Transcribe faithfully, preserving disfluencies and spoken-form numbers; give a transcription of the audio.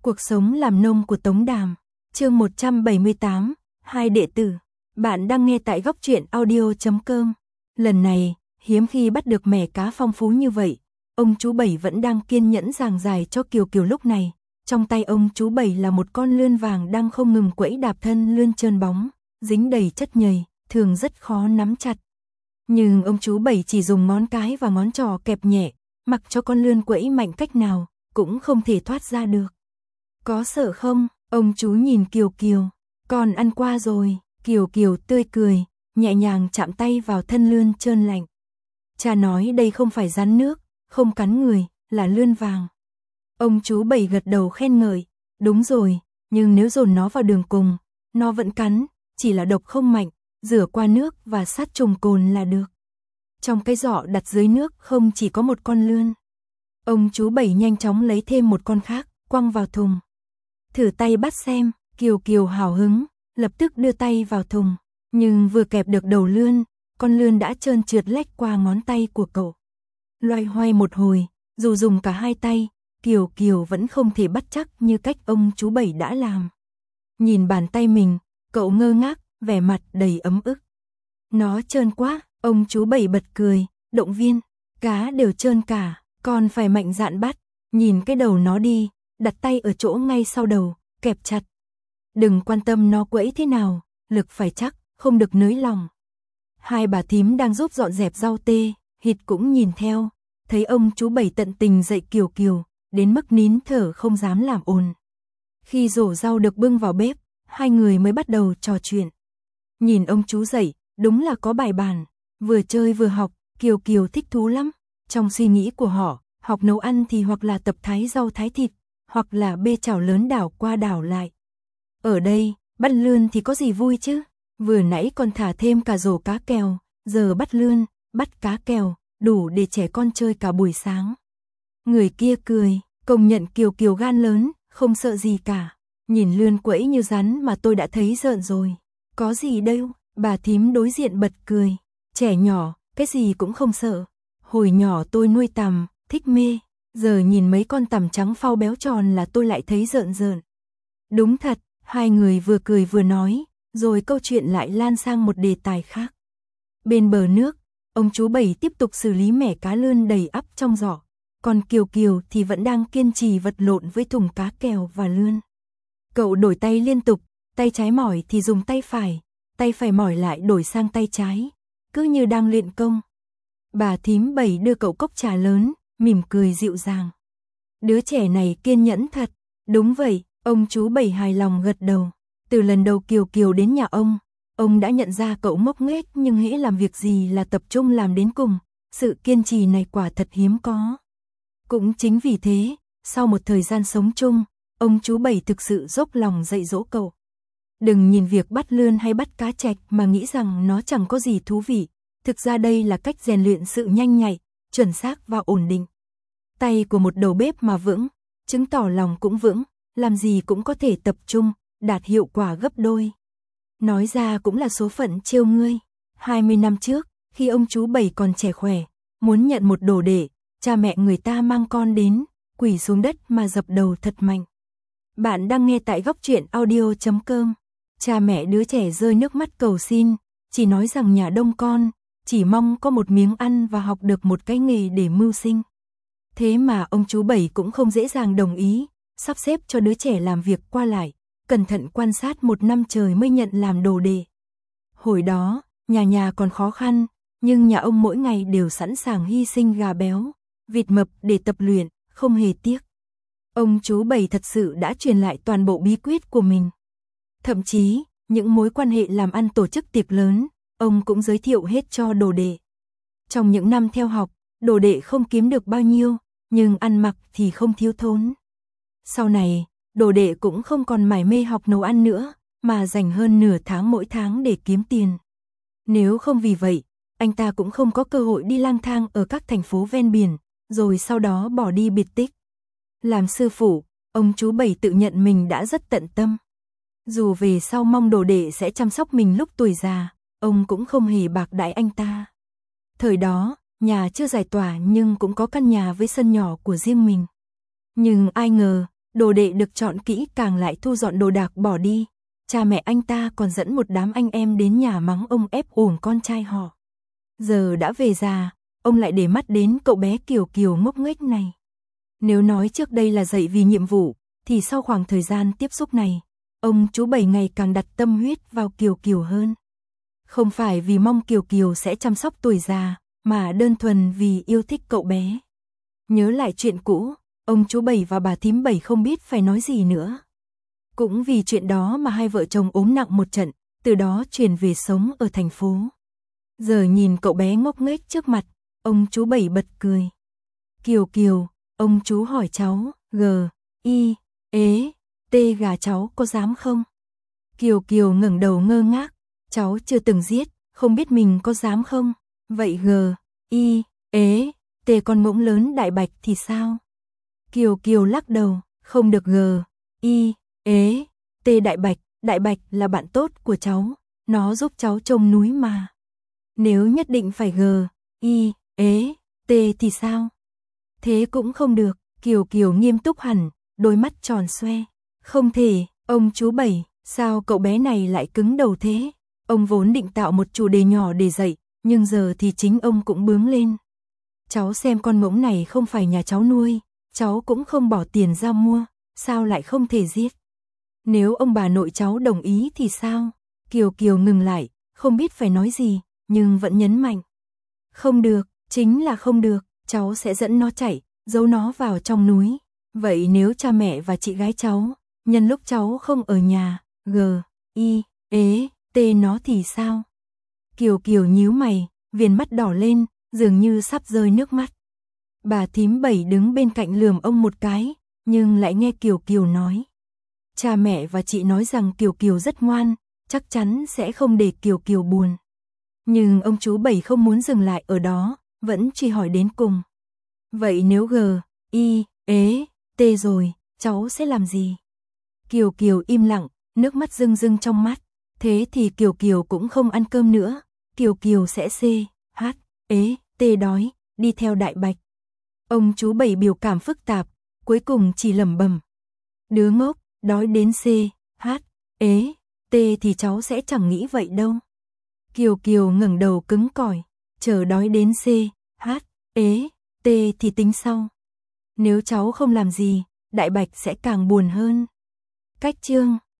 Cuộc sống làm nông của Tống Đàm, chương một trăm bảy mươi tám, hai đệ tử. Bạn đang nghe tại góc truyện audio chấm com. Lần này, hiếm khi bắt được mẻ cá phong phú như vậy, ông chú Bảy vẫn đang kiên nhẫn giảng giải cho Kiều Kiều lúc này. Trong tay ông chú Bảy là một con lươn vàng đang không ngừng quẫy đạp, thân lươn trơn bóng, dính đầy chất nhầy, thường rất khó nắm chặt. Nhưng ông chú Bảy chỉ dùng ngón cái và ngón trỏ kẹp nhẹ, mặc cho con lươn quẫy mạnh cách nào, cũng không thể thoát ra được. Có sợ không? Ông chú nhìn Kiều Kiều. Con ăn qua rồi. Kiều Kiều tươi cười, nhẹ nhàng chạm tay vào thân lươn trơn lạnh. Cha nói đây không phải rắn nước, không cắn người, là lươn vàng. Ông chú Bảy gật đầu khen ngợi. Đúng rồi, nhưng nếu dồn nó vào đường cùng, nó vẫn cắn, chỉ là độc không mạnh, rửa qua nước và sát trùng cồn là được. Trong cái giỏ đặt dưới nước không chỉ có một con lươn. Ông chú Bảy nhanh chóng lấy thêm một con khác, quăng vào thùng. Thử tay bắt xem. Kiều Kiều hào hứng, lập tức đưa tay vào thùng, nhưng vừa kẹp được đầu lươn, con lươn đã trơn trượt lách qua ngón tay của cậu. Loay hoay một hồi, dù dùng cả hai tay, Kiều Kiều vẫn không thể bắt chắc như cách ông chú Bảy đã làm. Nhìn bàn tay mình, cậu ngơ ngác, vẻ mặt đầy ấm ức. Nó trơn quá, ông chú Bảy bật cười, động viên, cá đều trơn cả, con phải mạnh dạn bắt, nhìn cái đầu nó đi, đặt tay ở chỗ ngay sau đầu, kẹp chặt. Đừng quan tâm nó quẫy thế nào, lực phải chắc, không được nới lòng. Hai bà thím đang giúp dọn dẹp rau tê, Hịt cũng nhìn theo, thấy ông chú Bảy tận tình dạy Kiều Kiều, đến mức nín thở không dám làm ồn. Khi rổ rau được bưng vào bếp, hai người mới bắt đầu trò chuyện. Nhìn ông chú dạy, đúng là có bài bản, vừa chơi vừa học, Kiều Kiều thích thú lắm. Trong suy nghĩ của họ, học nấu ăn thì hoặc là tập thái rau thái thịt, hoặc là bê chảo lớn đảo qua đảo lại. Ở đây, bắt lươn thì có gì vui chứ? Vừa nãy còn thả thêm cả rổ cá kèo, giờ bắt lươn, bắt cá kèo, đủ để trẻ con chơi cả buổi sáng. Người kia cười, công nhận Kiều Kiều gan lớn, không sợ gì cả. Nhìn lươn quẫy như rắn mà tôi đã thấy rợn rồi. Có gì đâu, bà thím đối diện bật cười. Trẻ nhỏ, cái gì cũng không sợ. Hồi nhỏ tôi nuôi tằm, thích mê. Giờ nhìn mấy con tằm trắng phao béo tròn là tôi lại thấy rợn rợn. Đúng thật, hai người vừa cười vừa nói, rồi câu chuyện lại lan sang một đề tài khác. Bên bờ nước, ông chú Bảy tiếp tục xử lý mẻ cá lươn đầy ắp trong giỏ, còn Kiều Kiều thì vẫn đang kiên trì vật lộn với thùng cá kèo và lươn. Cậu đổi tay liên tục, tay trái mỏi thì dùng tay phải, tay phải mỏi lại đổi sang tay trái, cứ như đang luyện công. Bà thím Bảy đưa cậu cốc trà lớn, mỉm cười dịu dàng. Đứa trẻ này kiên nhẫn thật. Đúng vậy, ông chú Bảy hài lòng gật đầu. Từ lần đầu Kiều Kiều đến nhà ông, ông đã nhận ra cậu ngốc nghếch nhưng hễ làm việc gì là tập trung làm đến cùng. Sự kiên trì này quả thật hiếm có. Cũng chính vì thế, sau một thời gian sống chung, ông chú Bảy thực sự dốc lòng dạy dỗ cậu. Đừng nhìn việc bắt lươn hay bắt cá trạch mà nghĩ rằng nó chẳng có gì thú vị. Thực ra đây là cách rèn luyện sự nhanh nhạy, chuẩn xác và ổn định. Tay của một đầu bếp mà vững, chứng tỏ lòng cũng vững, làm gì cũng có thể tập trung, đạt hiệu quả gấp đôi. Nói ra cũng là số phận trêu ngươi. hai mươi năm trước, khi ông chú Bảy còn trẻ khỏe, muốn nhận một đồ đệ, cha mẹ người ta mang con đến, quỳ xuống đất mà dập đầu thật mạnh. Bạn đang nghe tại góc truyện audio chấm com. Cha mẹ đứa trẻ rơi nước mắt cầu xin, chỉ nói rằng nhà đông con, chỉ mong có một miếng ăn và học được một cái nghề để mưu sinh. Thế mà ông chú Bảy cũng không dễ dàng đồng ý, sắp xếp cho đứa trẻ làm việc qua lại, cẩn thận quan sát một năm trời mới nhận làm đồ đệ. Hồi đó, nhà nhà còn khó khăn, nhưng nhà ông mỗi ngày đều sẵn sàng hy sinh gà béo, vịt mập để tập luyện, không hề tiếc. Ông chú Bảy thật sự đã truyền lại toàn bộ bí quyết của mình. Thậm chí, những mối quan hệ làm ăn tổ chức tiệc lớn, ông cũng giới thiệu hết cho đồ đệ. Trong những năm theo học, đồ đệ không kiếm được bao nhiêu, nhưng ăn mặc thì không thiếu thốn. Sau này, đồ đệ cũng không còn mải mê học nấu ăn nữa, mà dành hơn nửa tháng mỗi tháng để kiếm tiền. Nếu không vì vậy, anh ta cũng không có cơ hội đi lang thang ở các thành phố ven biển, rồi sau đó bỏ đi biệt tích. Làm sư phụ, ông chú Bảy tự nhận mình đã rất tận tâm. Dù về sau mong đồ đệ sẽ chăm sóc mình lúc tuổi già, ông cũng không hề bạc đãi anh ta. Thời đó, nhà chưa giải tỏa nhưng cũng có căn nhà với sân nhỏ của riêng mình. Nhưng ai ngờ, đồ đệ được chọn kỹ càng lại thu dọn đồ đạc bỏ đi. Cha mẹ anh ta còn dẫn một đám anh em đến nhà mắng ông ép uổng con trai họ. Giờ đã về già, ông lại để mắt đến cậu bé Kiều Kiều ngốc nghếch này. Nếu nói trước đây là dạy vì nhiệm vụ, thì sau khoảng thời gian tiếp xúc này, ông chú Bảy ngày càng đặt tâm huyết vào Kiều Kiều hơn. Không phải vì mong Kiều Kiều sẽ chăm sóc tuổi già, mà đơn thuần vì yêu thích cậu bé. Nhớ lại chuyện cũ, ông chú Bảy và bà thím Bảy không biết phải nói gì nữa. Cũng vì chuyện đó mà hai vợ chồng ốm nặng một trận, từ đó chuyển về sống ở thành phố. Giờ nhìn cậu bé ngốc nghếch trước mặt, ông chú Bảy bật cười. Kiều Kiều, ông chú hỏi cháu, G, I, ế, T gà cháu có dám không? Kiều Kiều ngẩng đầu ngơ ngác, cháu chưa từng giết, không biết mình có dám không? Vậy G, I, ế, T con ngỗng lớn đại bạch thì sao? Kiều Kiều lắc đầu, không được G, I, ế, T đại bạch, đại bạch là bạn tốt của cháu, nó giúp cháu trông núi mà. Nếu nhất định phải G, I, ế, T thì sao? Thế cũng không được, Kiều Kiều nghiêm túc hẳn, đôi mắt tròn xoe. Không thể, ông chú Bảy, sao cậu bé này lại cứng đầu thế? Ông vốn định tạo một chủ đề nhỏ để dạy, nhưng giờ thì chính ông cũng bướng lên. Cháu xem con ngỗng này không phải nhà cháu nuôi, cháu cũng không bỏ tiền ra mua, sao lại không thể giết? Nếu ông bà nội cháu đồng ý thì sao? Kiều Kiều ngừng lại, không biết phải nói gì, nhưng vẫn nhấn mạnh. Không được, chính là không được, cháu sẽ dẫn nó chạy, giấu nó vào trong núi. Vậy nếu cha mẹ và chị gái cháu, nhân lúc cháu không ở nhà, G, I, ế, T nó thì sao? Kiều Kiều nhíu mày, viền mắt đỏ lên, dường như sắp rơi nước mắt. Bà thím Bảy đứng bên cạnh lườm ông một cái, nhưng lại nghe Kiều Kiều nói. Cha mẹ và chị nói rằng Kiều Kiều rất ngoan, chắc chắn sẽ không để Kiều Kiều buồn. Nhưng ông chú Bảy không muốn dừng lại ở đó, vẫn truy hỏi đến cùng. Vậy nếu G, I, ế, T rồi, cháu sẽ làm gì? Kiều Kiều im lặng, nước mắt rưng rưng trong mắt. Thế thì Kiều Kiều cũng không ăn cơm nữa. Kiều Kiều sẽ C, H, ế, T đói, đi theo đại bạch. Ông chú Bảy biểu cảm phức tạp, cuối cùng chỉ lẩm bẩm. Đứa ngốc, đói đến C, H, ế, T thì cháu sẽ chẳng nghĩ vậy đâu. Kiều Kiều ngẩng đầu cứng cỏi, chờ đói đến C, H, ế, T thì tính sau. Nếu cháu không làm gì, đại bạch sẽ càng buồn hơn. Cách chương